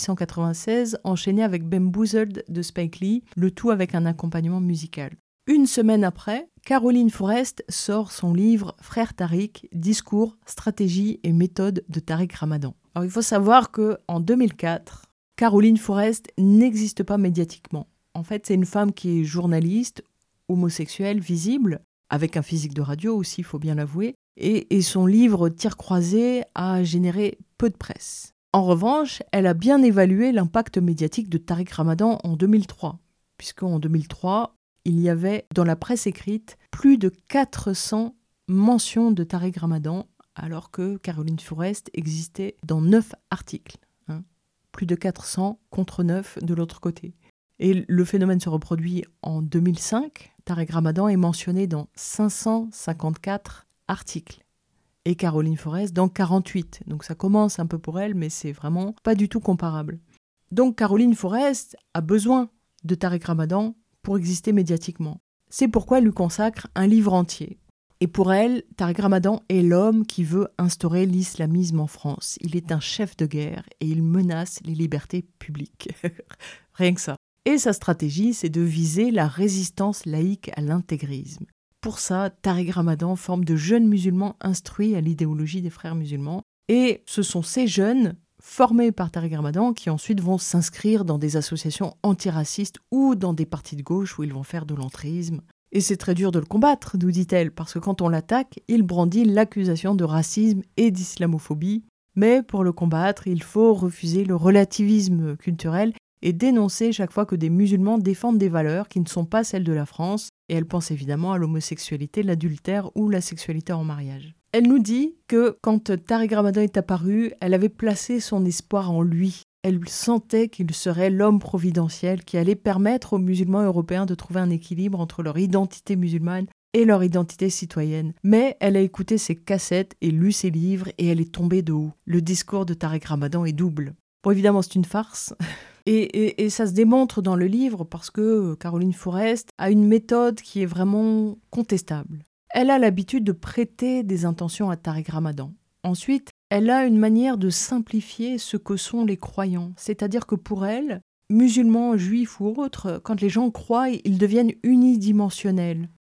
1896 enchaînée avec Bamboozled de Spike Lee, le tout avec un accompagnement musical. Une semaine après, Caroline Forest sort son livre Frère Tariq, discours, stratégie et méthode de Tariq Ramadan. Alors il faut savoir qu'en 2004, Caroline Forest n'existe pas médiatiquement. En fait, c'est une femme qui est journaliste, homosexuelle, visible, avec un physique de radio aussi, il faut bien l'avouer, et son livre Tir croisé a généré peu de presse. En revanche, elle a bien évalué l'impact médiatique de Tariq Ramadan en 2003, puisqu'en 2003, il y avait dans la presse écrite plus de 400 mentions de Tariq Ramadan, alors que Caroline Forest existait dans 9 articles. Plus de 400 contre 9 de l'autre côté. Et le phénomène se reproduit en 2005. Tariq Ramadan est mentionné dans 554 articles. Et Caroline Forest dans 48. Donc ça commence un peu pour elle, mais c'est vraiment pas du tout comparable. Donc Caroline Forest a besoin de Tariq Ramadan pour exister médiatiquement. C'est pourquoi elle lui consacre un livre entier. Et pour elle, Tariq Ramadan est l'homme qui veut instaurer l'islamisme en France. Il est un chef de guerre et il menace les libertés publiques. Rien que ça. Et sa stratégie, c'est de viser la résistance laïque à l'intégrisme. Pour ça, Tariq Ramadan forme de jeunes musulmans instruits à l'idéologie des frères musulmans. Et ce sont ces jeunes formés par Tariq Ramadan qui ensuite vont s'inscrire dans des associations antiracistes ou dans des partis de gauche où ils vont faire de l'entrisme. Et c'est très dur de le combattre, nous dit-elle, parce que quand on l'attaque, il brandit l'accusation de racisme et d'islamophobie. Mais pour le combattre, il faut refuser le relativisme culturel et dénoncer chaque fois que des musulmans défendent des valeurs qui ne sont pas celles de la France. Et elle pense évidemment à l'homosexualité, l'adultère ou la sexualité en mariage. Elle nous dit que quand Tariq Ramadan est apparu, elle avait placé son espoir en lui. Elle sentait qu'il serait l'homme providentiel qui allait permettre aux musulmans européens de trouver un équilibre entre leur identité musulmane et leur identité citoyenne. Mais elle a écouté ses cassettes et lu ses livres et elle est tombée de haut. Le discours de Tariq Ramadan est double. Bon, évidemment, c'est une farce. Et ça se démontre dans le livre parce que Caroline Forest a une méthode qui est vraiment contestable. Elle a l'habitude de prêter des intentions à Tariq Ramadan. Ensuite, elle a une manière de simplifier ce que sont les croyants. C'est-à-dire que pour elle, musulmans, juifs ou autres, quand les gens croient, ils deviennent unidimensionnels.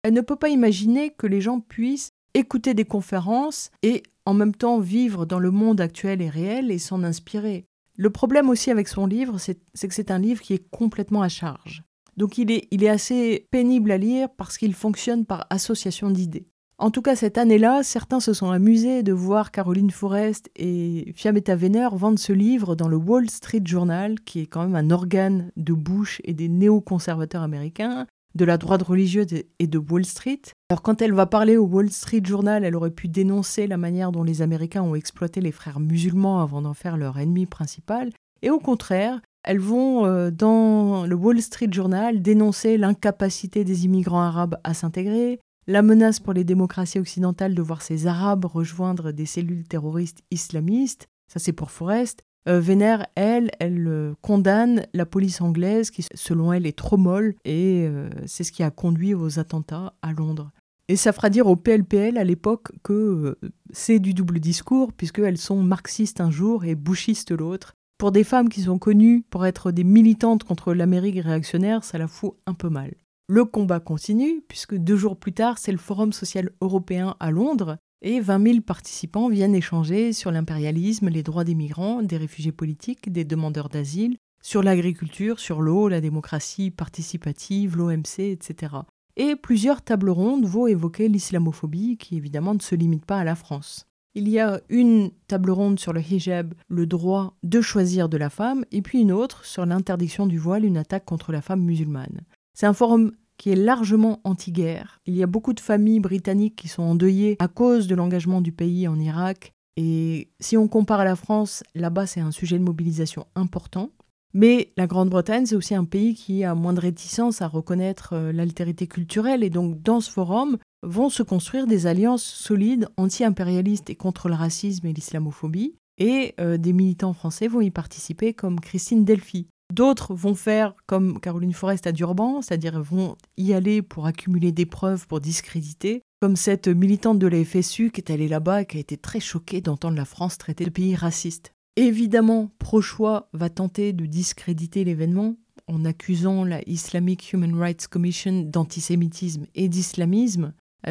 elle ne peut pas imaginer que les gens puissent écouter des conférences et en même temps vivre dans le monde actuel et réel et s'en inspirer. Le problème aussi avec son livre, c'est que c'est un livre qui est complètement à charge. Donc il est assez pénible à lire parce qu'il fonctionne par association d'idées. En tout cas, cette année-là, certains se sont amusés de voir Caroline Fourest et Fiammetta Weiner vendre ce livre dans le Wall Street Journal, qui est quand même un organe de Bush et des néoconservateurs américains, de la droite religieuse et de Wall Street. Alors quand elle va parler au Wall Street Journal, elle aurait pu dénoncer la manière dont les Américains ont exploité les frères musulmans avant d'en faire leur ennemi principal. Et au contraire, elles vont dans le Wall Street Journal dénoncer l'incapacité des immigrants arabes à s'intégrer, la menace pour les démocraties occidentales de voir ces Arabes rejoindre des cellules terroristes islamistes. Ça c'est pour Fourest. Weiner, elle condamne la police anglaise qui, selon elle, est trop molle et c'est ce qui a conduit aux attentats à Londres. Et ça fera dire au PLPL à l'époque que c'est du double discours puisqu'elles sont marxistes un jour et bushistes l'autre. Pour des femmes qui sont connues pour être des militantes contre l'Amérique réactionnaire, ça la fout un peu mal. Le combat continue puisque 2 jours plus tard, c'est le Forum social européen à Londres et 20 000 participants viennent échanger sur l'impérialisme, les droits des migrants, des réfugiés politiques, des demandeurs d'asile, sur l'agriculture, sur l'eau, la démocratie participative, l'OMC, etc. Et plusieurs tables rondes vont évoquer l'islamophobie qui évidemment ne se limite pas à la France. Il y a une table ronde sur le hijab, le droit de choisir de la femme, et puis une autre sur l'interdiction du voile, une attaque contre la femme musulmane. C'est un forum qui est largement anti-guerre. Il y a beaucoup de familles britanniques qui sont endeuillées à cause de l'engagement du pays en Irak. Et si on compare à la France, là-bas c'est un sujet de mobilisation important. Mais la Grande-Bretagne, c'est aussi un pays qui a moins de réticence à reconnaître l'altérité culturelle. Et donc dans ce forum vont se construire des alliances solides anti-impérialistes et contre le racisme et l'islamophobie. Et des militants français vont y participer comme Christine Delphi. D'autres vont faire comme Caroline Fourest à Durban, c'est-à-dire vont y aller pour accumuler des preuves, pour discréditer, comme cette militante de la FSU qui est allée là-bas et qui a été très choquée d'entendre la France traiter de pays raciste. Évidemment, Pro-Choix va tenter de discréditer l'événement en accusant la Islamic Human Rights Commission d'antisémitisme et d'islamisme.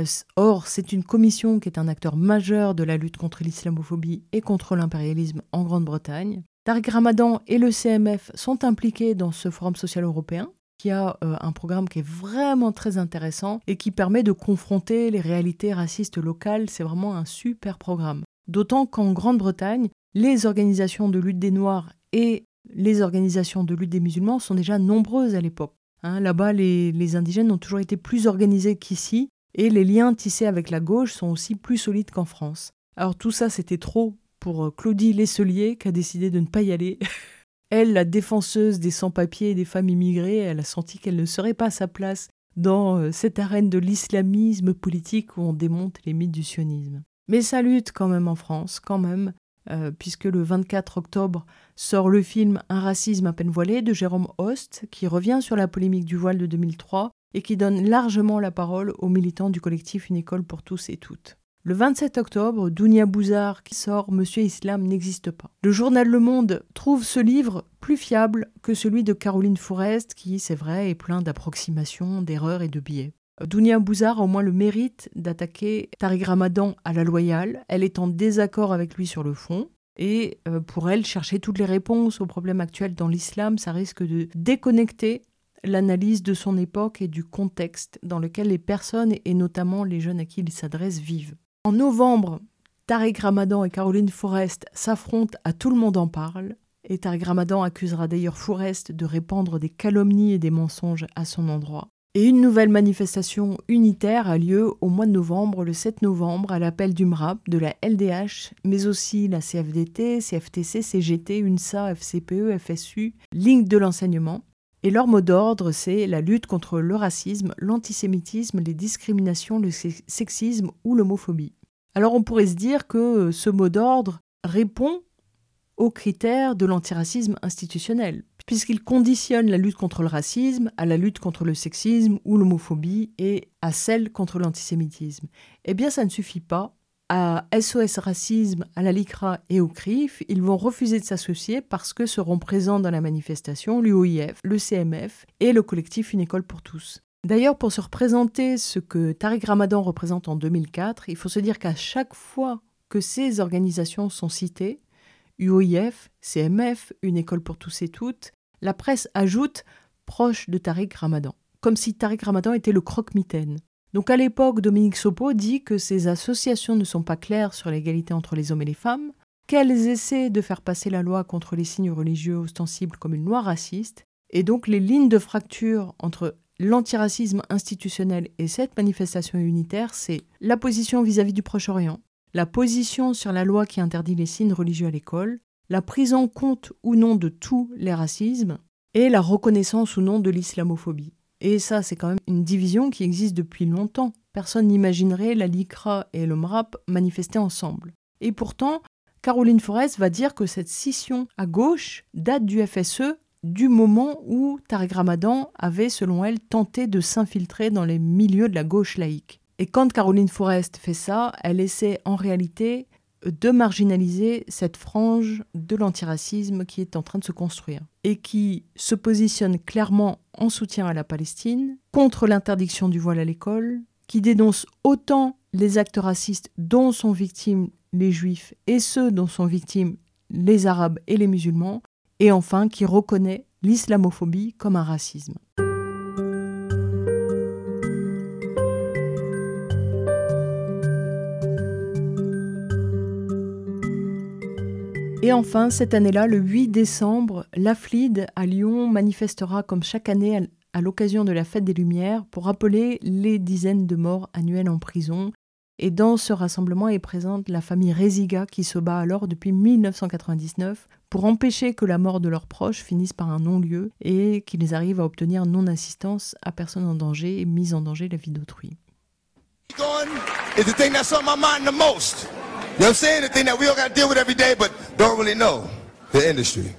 Or, c'est une commission qui est un acteur majeur de la lutte contre l'islamophobie et contre l'impérialisme en Grande-Bretagne. Tariq Ramadan et le CMF sont impliqués dans ce Forum social européen, qui a un programme qui est vraiment très intéressant et qui permet de confronter les réalités racistes locales. C'est vraiment un super programme. D'autant qu'en Grande-Bretagne, les organisations de lutte des Noirs et les organisations de lutte des musulmans sont déjà nombreuses à l'époque. Là-bas, les indigènes ont toujours été plus organisés qu'ici et les liens tissés avec la gauche sont aussi plus solides qu'en France. Alors tout ça, c'était trop pour Claudie Lesselier, qui a décidé de ne pas y aller. Elle, la défenseuse des sans-papiers et des femmes immigrées, elle a senti qu'elle ne serait pas à sa place dans cette arène de l'islamisme politique où on démonte les mythes du sionisme. Mais ça lutte quand même en France, puisque le 24 octobre sort le film « Un racisme à peine voilé » de Jérôme Host, qui revient sur la polémique du voile de 2003 et qui donne largement la parole aux militants du collectif Une école pour tous et toutes. Le 27 octobre, Dounia Bouzar qui sort « Monsieur Islam n'existe pas ». Le journal Le Monde trouve ce livre plus fiable que celui de Caroline Fourest qui, c'est vrai, est plein d'approximations, d'erreurs et de biais. Dounia Bouzar a au moins le mérite d'attaquer Tariq Ramadan à la loyale. Elle est en désaccord avec lui sur le fond. Et pour elle, chercher toutes les réponses aux problèmes actuels dans l'islam, ça risque de déconnecter l'analyse de son époque et du contexte dans lequel les personnes, et notamment les jeunes à qui il s'adresse, vivent. En novembre, Tariq Ramadan et Caroline Fourest s'affrontent à Tout le monde en parle. Et Tariq Ramadan accusera d'ailleurs Fourest de répandre des calomnies et des mensonges à son endroit. Et une nouvelle manifestation unitaire a lieu au mois de novembre, le 7 novembre, à l'appel du MRAP, de la LDH, mais aussi la CFDT, CFTC, CGT, UNSA, FCPE, FSU, Ligue de l'enseignement. Et leur mot d'ordre, c'est la lutte contre le racisme, l'antisémitisme, les discriminations, le sexisme ou l'homophobie. Alors on pourrait se dire que ce mot d'ordre répond aux critères de l'antiracisme institutionnel, puisqu'il conditionne la lutte contre le racisme à la lutte contre le sexisme ou l'homophobie et à celle contre l'antisémitisme. Eh bien, ça ne suffit pas. À SOS Racisme, à la LICRA et au CRIF, ils vont refuser de s'associer parce que seront présents dans la manifestation l'UOIF, le CMF et le collectif Une école pour tous. D'ailleurs, pour se représenter ce que Tariq Ramadan représente en 2004, il faut se dire qu'à chaque fois que ces organisations sont citées, UOIF, CMF, Une école pour tous et toutes, la presse ajoute « proche de Tariq Ramadan », comme si Tariq Ramadan était le croque-mitaine. Donc à l'époque, Dominique Sopo dit que ces associations ne sont pas claires sur l'égalité entre les hommes et les femmes, qu'elles essaient de faire passer la loi contre les signes religieux ostensibles comme une loi raciste, et donc les lignes de fracture entre l'antiracisme institutionnel et cette manifestation unitaire, c'est la position vis-à-vis du Proche-Orient, la position sur la loi qui interdit les signes religieux à l'école, la prise en compte ou non de tous les racismes, et la reconnaissance ou non de l'islamophobie. Et ça, c'est quand même une division qui existe depuis longtemps. Personne n'imaginerait la LICRA et le MRAP manifester ensemble. Et pourtant, Caroline Forest va dire que cette scission à gauche date du FSE, du moment où Tariq Ramadan avait, selon elle, tenté de s'infiltrer dans les milieux de la gauche laïque. Et quand Caroline Forest fait ça, elle essaie en réalité de marginaliser cette frange de l'antiracisme qui est en train de se construire et qui se positionne clairement en soutien à la Palestine, contre l'interdiction du voile à l'école, qui dénonce autant les actes racistes dont sont victimes les Juifs et ceux dont sont victimes les Arabes et les musulmans, et enfin qui reconnaît l'islamophobie comme un racisme. Et enfin, cette année-là, le 8 décembre, l'AFLID à Lyon manifestera comme chaque année à l'occasion de la Fête des Lumières pour rappeler les dizaines de morts annuelles en prison. Et dans ce rassemblement est présente la famille Reziga qui se bat alors depuis 1999 pour empêcher que la mort de leurs proches finisse par un non-lieu et qu'ils arrivent à obtenir non-assistance à personne en danger et mise en danger la vie d'autrui. Is the thing that's on my mind the most. You know what I'm saying? The thing that we all got to deal with every day, but don't really know. The industry.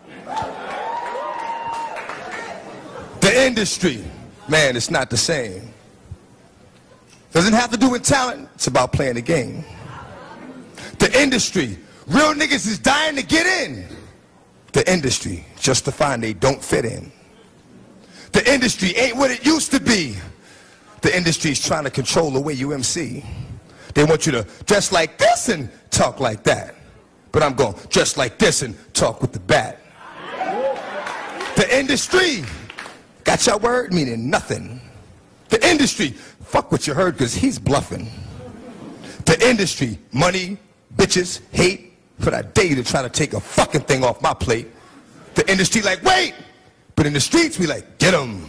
The industry. Man, it's not the same. Doesn't have to do with talent. It's about playing the game. The industry. Real niggas is dying to get in. The industry. Just to find they don't fit in. The industry ain't what it used to be. The industry is trying to control the way you MC. They want you to dress like this and talk like that. But I'm going to dress like this and talk with the bat. The industry got your word meaning nothing. The industry, fuck what you heard because he's bluffing. The industry, money, bitches, hate, for that day to try to take a fucking thing off my plate. The industry like, wait! But in the streets, we like, get 'em.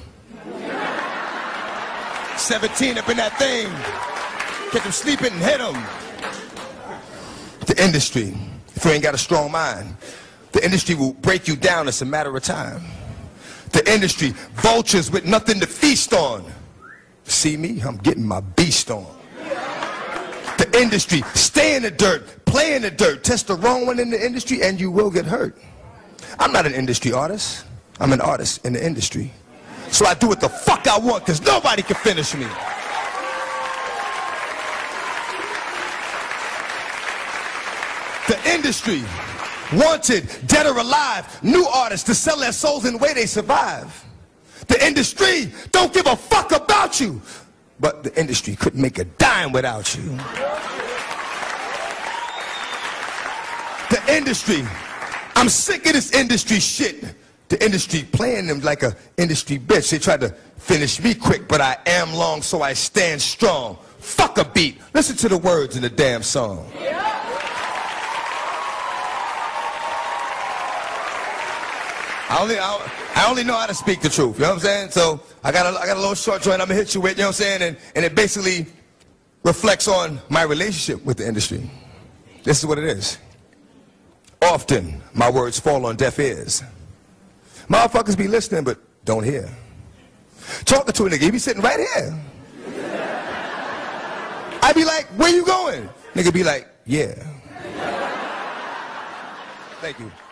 17 up in that thing. Catch them sleeping and hit them. The industry, if you ain't got a strong mind, the industry will break you down. It's a matter of time. The industry, vultures with nothing to feast on. See me? I'm getting my beast on. The industry, stay in the dirt, play in the dirt. Test the wrong one in the industry and you will get hurt. I'm not an industry artist. I'm an artist in the industry. So I do what the fuck I want because nobody can finish me. The industry, wanted, dead or alive, new artists to sell their souls in the way they survive. The industry don't give a fuck about you, but the industry couldn't make a dime without you. The industry, I'm sick of this industry shit. The industry playing them like a industry bitch. They tried to finish me quick, but I am long, so I stand strong. Fuck a beat. Listen to the words in the damn song. I only know how to speak the truth, you know what I'm saying? So I got a little short joint I'm gonna hit you with, you know what I'm saying? And it basically reflects on my relationship with the industry. This is what it is. Often, my words fall on deaf ears. Motherfuckers be listening, but don't hear. Talking to a nigga, he be sitting right here. I be like, where you going? Nigga be like, yeah. Thank you.